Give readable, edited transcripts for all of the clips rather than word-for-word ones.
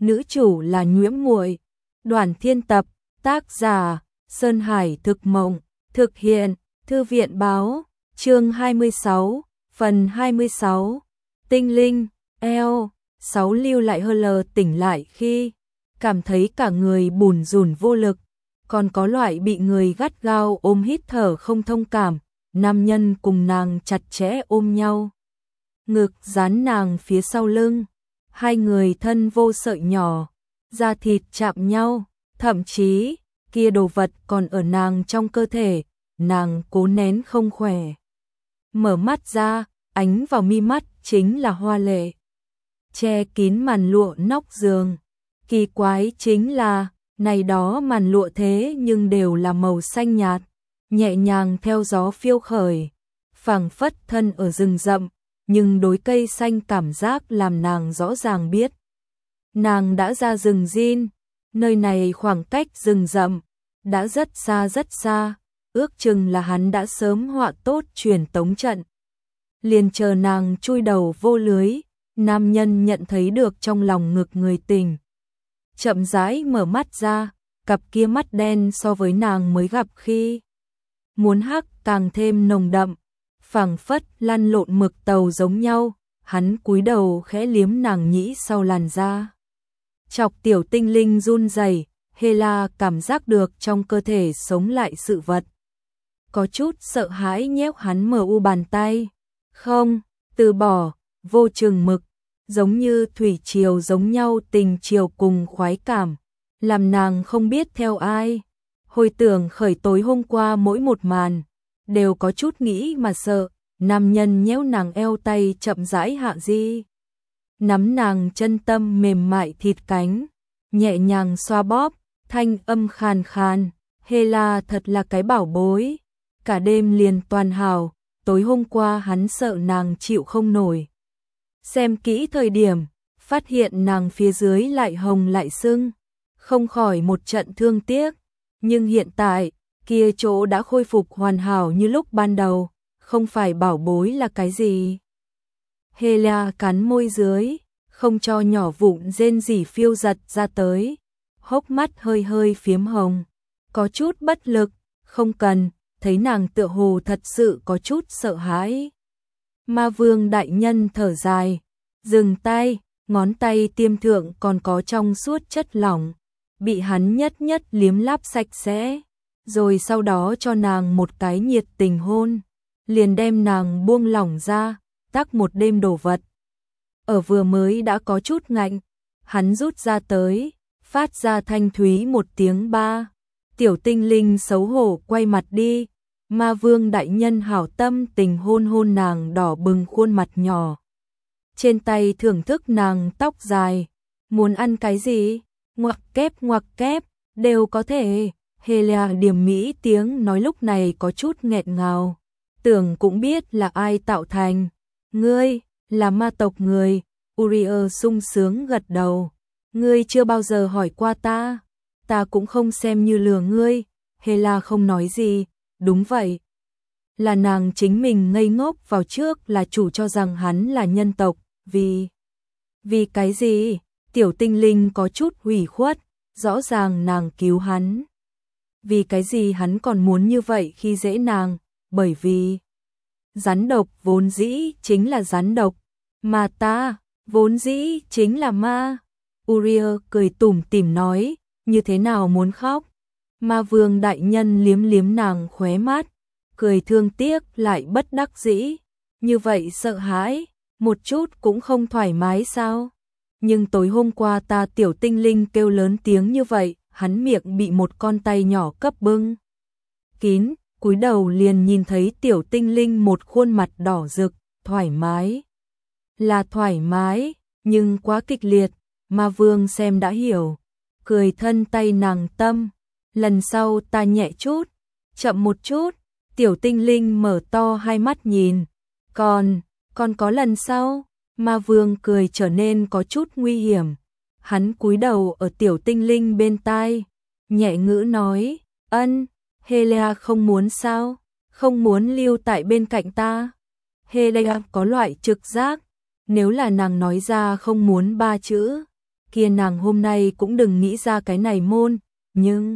nữ chủ là Nhuễm Muội. Đoàn Thiên tập, tác giả Sơn Hải Thực Mộng, thực hiện Thư viện Báo, chương 26, phần 26. Tinh linh, eo, 6 lưu lại hơ lờ tỉnh lại khi cảm thấy cả người bủn rủn vô lực, còn có loại bị người gắt gao ôm hít thở không thông cảm, nam nhân cùng nàng chặt chẽ ôm nhau. Ngực dán nàng phía sau lưng, hai người thân vô sợi nhỏ, da thịt chạm nhau, thậm chí kia đồ vật còn ở nàng trong cơ thể, nàng cố nén không khỏe. Mở mắt ra, ánh vào mi mắt chính là hoa lệ, che kín màn lụa nóc giường. Kỳ quái chính là, này đó màn lụa thế nhưng đều là màu xanh nhạt, nhẹ nhàng theo gió phiêu khởi, phảng phất thân ở rừng rậm, nhưng đối cây xanh cảm giác làm nàng rõ ràng biết. Nàng đã ra rừng Jin, nơi này khoảng cách rừng rậm đã rất xa, ước chừng là hắn đã sớm họa tốt truyền tống trận. Liền chờ nàng chui đầu vô lưới, nam nhân nhận thấy được trong lòng ngực người tình. Chậm rãi mở mắt ra, cặp kia mắt đen so với nàng mới gặp khi muốn hắc càng thêm nồng đậm, phảng phất lăn lộn mực tàu giống nhau. Hắn cúi đầu khẽ liếm nàng nhĩ sau làn da. Chọc tiểu tinh linh run rẩy, Hela cảm giác được trong cơ thể sống lại sự vật. Có chút sợ hãi nhéo hắn mờ u bàn tay. Không, từ bỏ, vô chừng mực, giống như thủy triều giống nhau tình chiều cùng khoái cảm, làm nàng không biết theo ai. Hồi tưởng khởi tối hôm qua mỗi một màn, đều có chút nghĩ mà sợ. Nam nhân nhéo nàng eo tay chậm rãi hạ di, nắm nàng chân tâm mềm mại thịt cánh, nhẹ nhàng xoa bóp, thanh âm khàn khàn. Hela thật là cái bảo bối, cả đêm liền toàn hảo. Tối hôm qua hắn sợ nàng chịu không nổi, xem kỹ thời điểm, phát hiện nàng phía dưới lại hồng lại sưng, không khỏi một trận thương tiếc. Nhưng hiện tại, kia chỗ đã khôi phục hoàn hảo như lúc ban đầu, không phải bảo bối là cái gì. Hela cắn môi dưới, không cho nhỏ vụn rên rỉ phiêu giật ra tới, hốc mắt hơi hơi phiếm hồng, có chút bất lực. Không cần, thấy nàng tựa hồ thật sự có chút sợ hãi. Ma vương đại nhân thở dài, dừng tay, ngón tay tiêm thượng còn có trong suốt chất lỏng, bị hắn nhất nhất liếm láp sạch sẽ, rồi sau đó cho nàng một cái nhiệt tình hôn, liền đem nàng buông lỏng ra, tắc một đêm đồ vật. Ở vừa mới đã có chút ngạnh, hắn rút ra tới, phát ra thanh thúy một tiếng ba. Tiểu tinh linh xấu hổ quay mặt đi, ma vương đại nhân hảo tâm tình hôn hôn nàng đỏ bừng khuôn mặt nhỏ. Trên tay thưởng thức nàng tóc dài, muốn ăn cái gì, ngoặc kép, đều có thể. Hela điềm mỹ tiếng nói lúc này có chút nghẹn ngào, tưởng cũng biết là ai tạo thành. Ngươi, là ma tộc người. Uriel sung sướng gật đầu. Ngươi chưa bao giờ hỏi qua ta. Ta cũng không xem như lừa ngươi. Hela không nói gì. Đúng vậy. Là nàng chính mình ngây ngốc vào trước là chủ cho rằng hắn là nhân tộc. Vì cái gì? Tiểu tinh linh có chút ủy khuất. Rõ ràng nàng cứu hắn. Vì cái gì hắn còn muốn như vậy khi dễ nàng? Bởi vì rắn độc vốn dĩ chính là rắn độc, mà ta vốn dĩ chính là ma. Uriel cười tủm tỉm nói, như thế nào muốn khóc. Ma vương đại nhân liếm liếm nàng khóe mắt, cười thương tiếc lại bất đắc dĩ. Như vậy sợ hãi, một chút cũng không thoải mái sao? Nhưng tối hôm qua ta tiểu tinh linh kêu lớn tiếng như vậy, hắn miệng bị một con tay nhỏ cấp bưng kín, cúi đầu liền nhìn thấy tiểu tinh linh một khuôn mặt đỏ rực, thoải mái. Là thoải mái, nhưng quá kịch liệt, ma vương xem đã hiểu, cười thân tay nàng tâm. Lần sau ta nhẹ chút, chậm một chút. Tiểu tinh linh mở to hai mắt nhìn. Còn có lần sau. Ma vương cười trở nên có chút nguy hiểm. Hắn cúi đầu ở tiểu tinh linh bên tai, nhẹ ngữ nói, ân. Hela không muốn sao? Không muốn lưu tại bên cạnh ta? Hela có loại trực giác, nếu là nàng nói ra không muốn ba chữ, kia nàng hôm nay cũng đừng nghĩ ra cái này môn, nhưng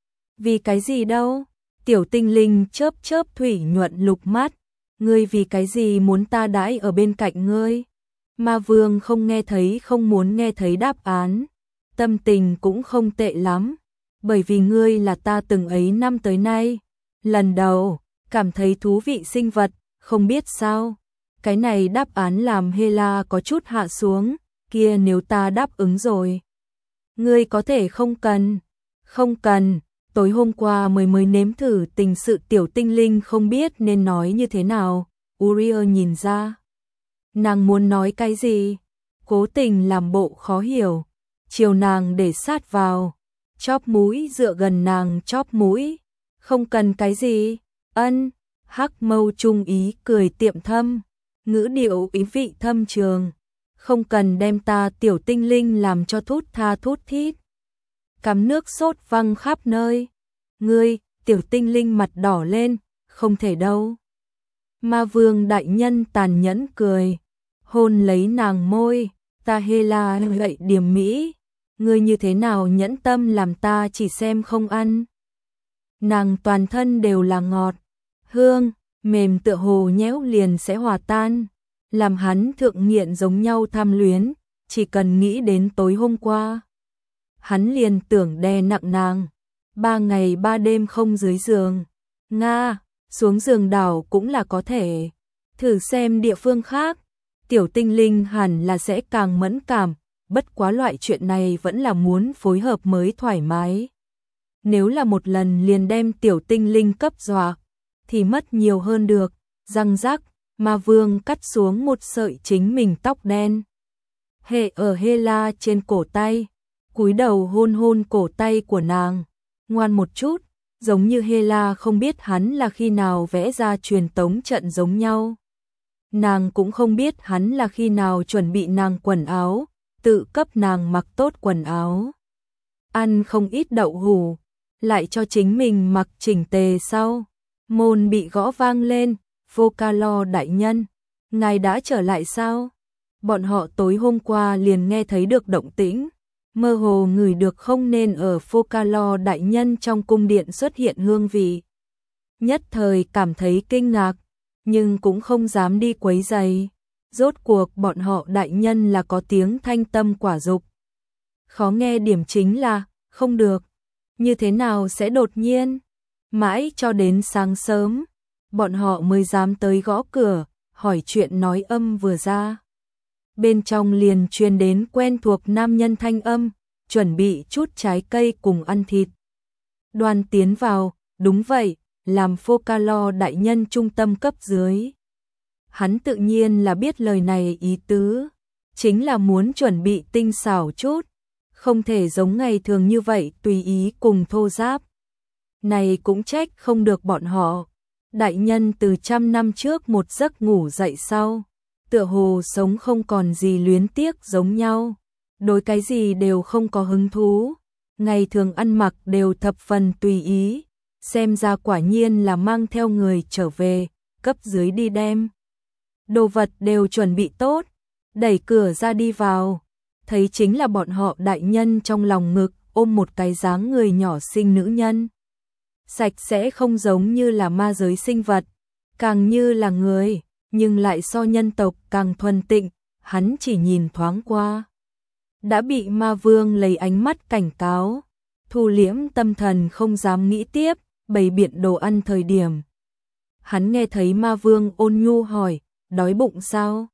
vì cái gì đâu? Tiểu tinh linh chớp chớp thủy nhuận lục mắt, ngươi vì cái gì muốn ta đãi ở bên cạnh ngươi? Ma Vương không nghe thấy, không muốn nghe thấy đáp án, tâm tình cũng không tệ lắm, bởi vì ngươi là ta từng ấy năm tới nay lần đầu cảm thấy thú vị sinh vật, không biết sao. Cái này đáp án làm Hela có chút hạ xuống, kia nếu ta đáp ứng rồi, ngươi có thể không cần. Không cần, tối hôm qua mới nếm thử tình sự tiểu tinh linh không biết nên nói như thế nào. Uriel nhìn ra nàng muốn nói cái gì, cố tình làm bộ khó hiểu, chiều nàng để sát vào, chóp mũi dựa gần nàng chóp mũi. Không cần cái gì? Ân. Hắc mâu trung ý cười tiệm thâm, ngữ điệu ý vị thâm trường. Không cần đem ta tiểu tinh linh làm cho thút tha thút thít. Cắm nước sốt văng khắp nơi. Ngươi, tiểu tinh linh mặt đỏ lên, không thể đâu. Ma Vương đại nhân tàn nhẫn cười, hôn lấy nàng môi, ta Hela gậy điềm mỹ, ngươi như thế nào nhẫn tâm làm ta chỉ xem không ăn. Nàng toàn thân đều là ngọt, hương, mềm tựa hồ nhéo liền sẽ hòa tan, làm hắn thượng nghiện giống nhau tham luyến, chỉ cần nghĩ đến tối hôm qua. Hắn liền tưởng đè nặng nàng, 3 ngày 3 đêm không dưới giường. Nga, xuống giường đảo cũng là có thể, thử xem địa phương khác, tiểu tinh linh hẳn là sẽ càng mẫn cảm, bất quá loại chuyện này vẫn là muốn phối hợp mới thoải mái. Nếu là một lần liền đem tiểu tinh linh cấp dọa, thì mất nhiều hơn được. Răng rắc, Ma Vương cắt xuống một sợi chính mình tóc đen. Hệ ở Hela trên cổ tay, cúi đầu hôn hôn cổ tay của nàng, ngoan một chút, giống như Hela không biết hắn là khi nào vẽ ra truyền tống trận giống nhau. Nàng cũng không biết hắn là khi nào chuẩn bị nàng quần áo, tự cấp nàng mặc tốt quần áo. Ăn không ít đậu hủ, lại cho chính mình mặc chỉnh tề sau. Môn bị gõ vang lên, Vocalo đại nhân, ngài đã trở lại sao? Bọn họ tối hôm qua liền nghe thấy được động tĩnh, mơ hồ ngửi được không nên ở Vocalo đại nhân trong cung điện xuất hiện hương vị. Nhất thời cảm thấy kinh ngạc, nhưng cũng không dám đi quấy rầy. Rốt cuộc bọn họ đại nhân là có tiếng thanh tâm quả dục. Khó nghe điểm chính là, không được. Như thế nào sẽ đột nhiên? Mãi cho đến sáng sớm, bọn họ mới dám tới gõ cửa, hỏi chuyện nói âm vừa ra. Bên trong liền truyền đến quen thuộc nam nhân thanh âm, chuẩn bị chút trái cây cùng ăn thịt. Đoàn tiến vào, đúng vậy, làm Vocalo đại nhân trung tâm cấp dưới. Hắn tự nhiên là biết lời này ý tứ, chính là muốn chuẩn bị tinh xảo chút, không thể giống ngày thường như vậy tùy ý cùng thô giáp. Này cũng trách không được bọn họ. Đại nhân từ 100 năm trước một giấc ngủ dậy sau, tựa hồ sống không còn gì luyến tiếc giống nhau, đối cái gì đều không có hứng thú, ngày thường ăn mặc đều thập phần tùy ý, xem ra quả nhiên là mang theo người trở về, cấp dưới đi đem. Đồ vật đều chuẩn bị tốt, đẩy cửa ra đi vào, thấy chính là bọn họ đại nhân trong lòng ngực ôm một cái dáng người nhỏ xinh nữ nhân. Sạch sẽ không giống như là ma giới sinh vật, càng như là người, nhưng lại so nhân tộc càng thuần tịnh, hắn chỉ nhìn thoáng qua. Đã bị Ma Vương lấy ánh mắt cảnh cáo, thu liễm tâm thần không dám nghĩ tiếp, bày biện đồ ăn thời điểm. Hắn nghe thấy Ma Vương ôn nhu hỏi, đói bụng sao?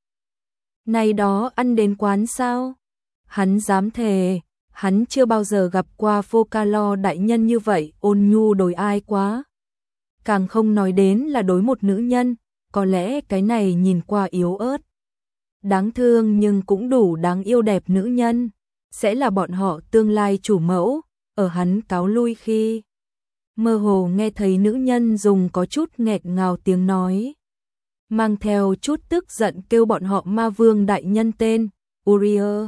Này đó ăn đến quán sao? Hắn dám thề, hắn chưa bao giờ gặp qua Vocalo đại nhân như vậy ôn nhu đối ai quá. Càng không nói đến là đối một nữ nhân, có lẽ cái này nhìn qua yếu ớt. Đáng thương nhưng cũng đủ đáng yêu đẹp nữ nhân, sẽ là bọn họ tương lai chủ mẫu, ở hắn cáo lui khi. Mơ hồ nghe thấy nữ nhân dùng có chút nghẹt ngào tiếng nói. Mang theo chút tức giận kêu bọn họ Ma Vương đại nhân tên, Uriel.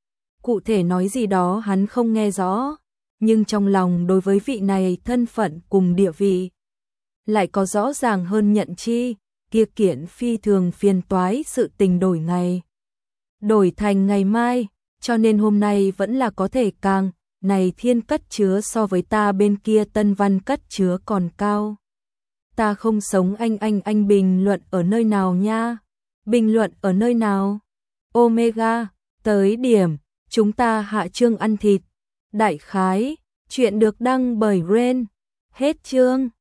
Cụ thể nói gì đó hắn không nghe rõ, nhưng trong lòng đối với vị này thân phận cùng địa vị lại có rõ ràng hơn nhận chi, kia kiện phi thường phiền toái sự tình đổi ngày. Đổi thành ngày mai, cho nên hôm nay vẫn là có thể càng, này thiên cất chứa so với ta bên kia Tân Văn cất chứa còn cao. Ta không sống anh bình luận ở nơi nào nha? Bình luận ở nơi nào? Omega, tới điểm, chúng ta hạ chương ăn thịt. Đại khái, chuyện được đăng bởi Ren. Hết chương.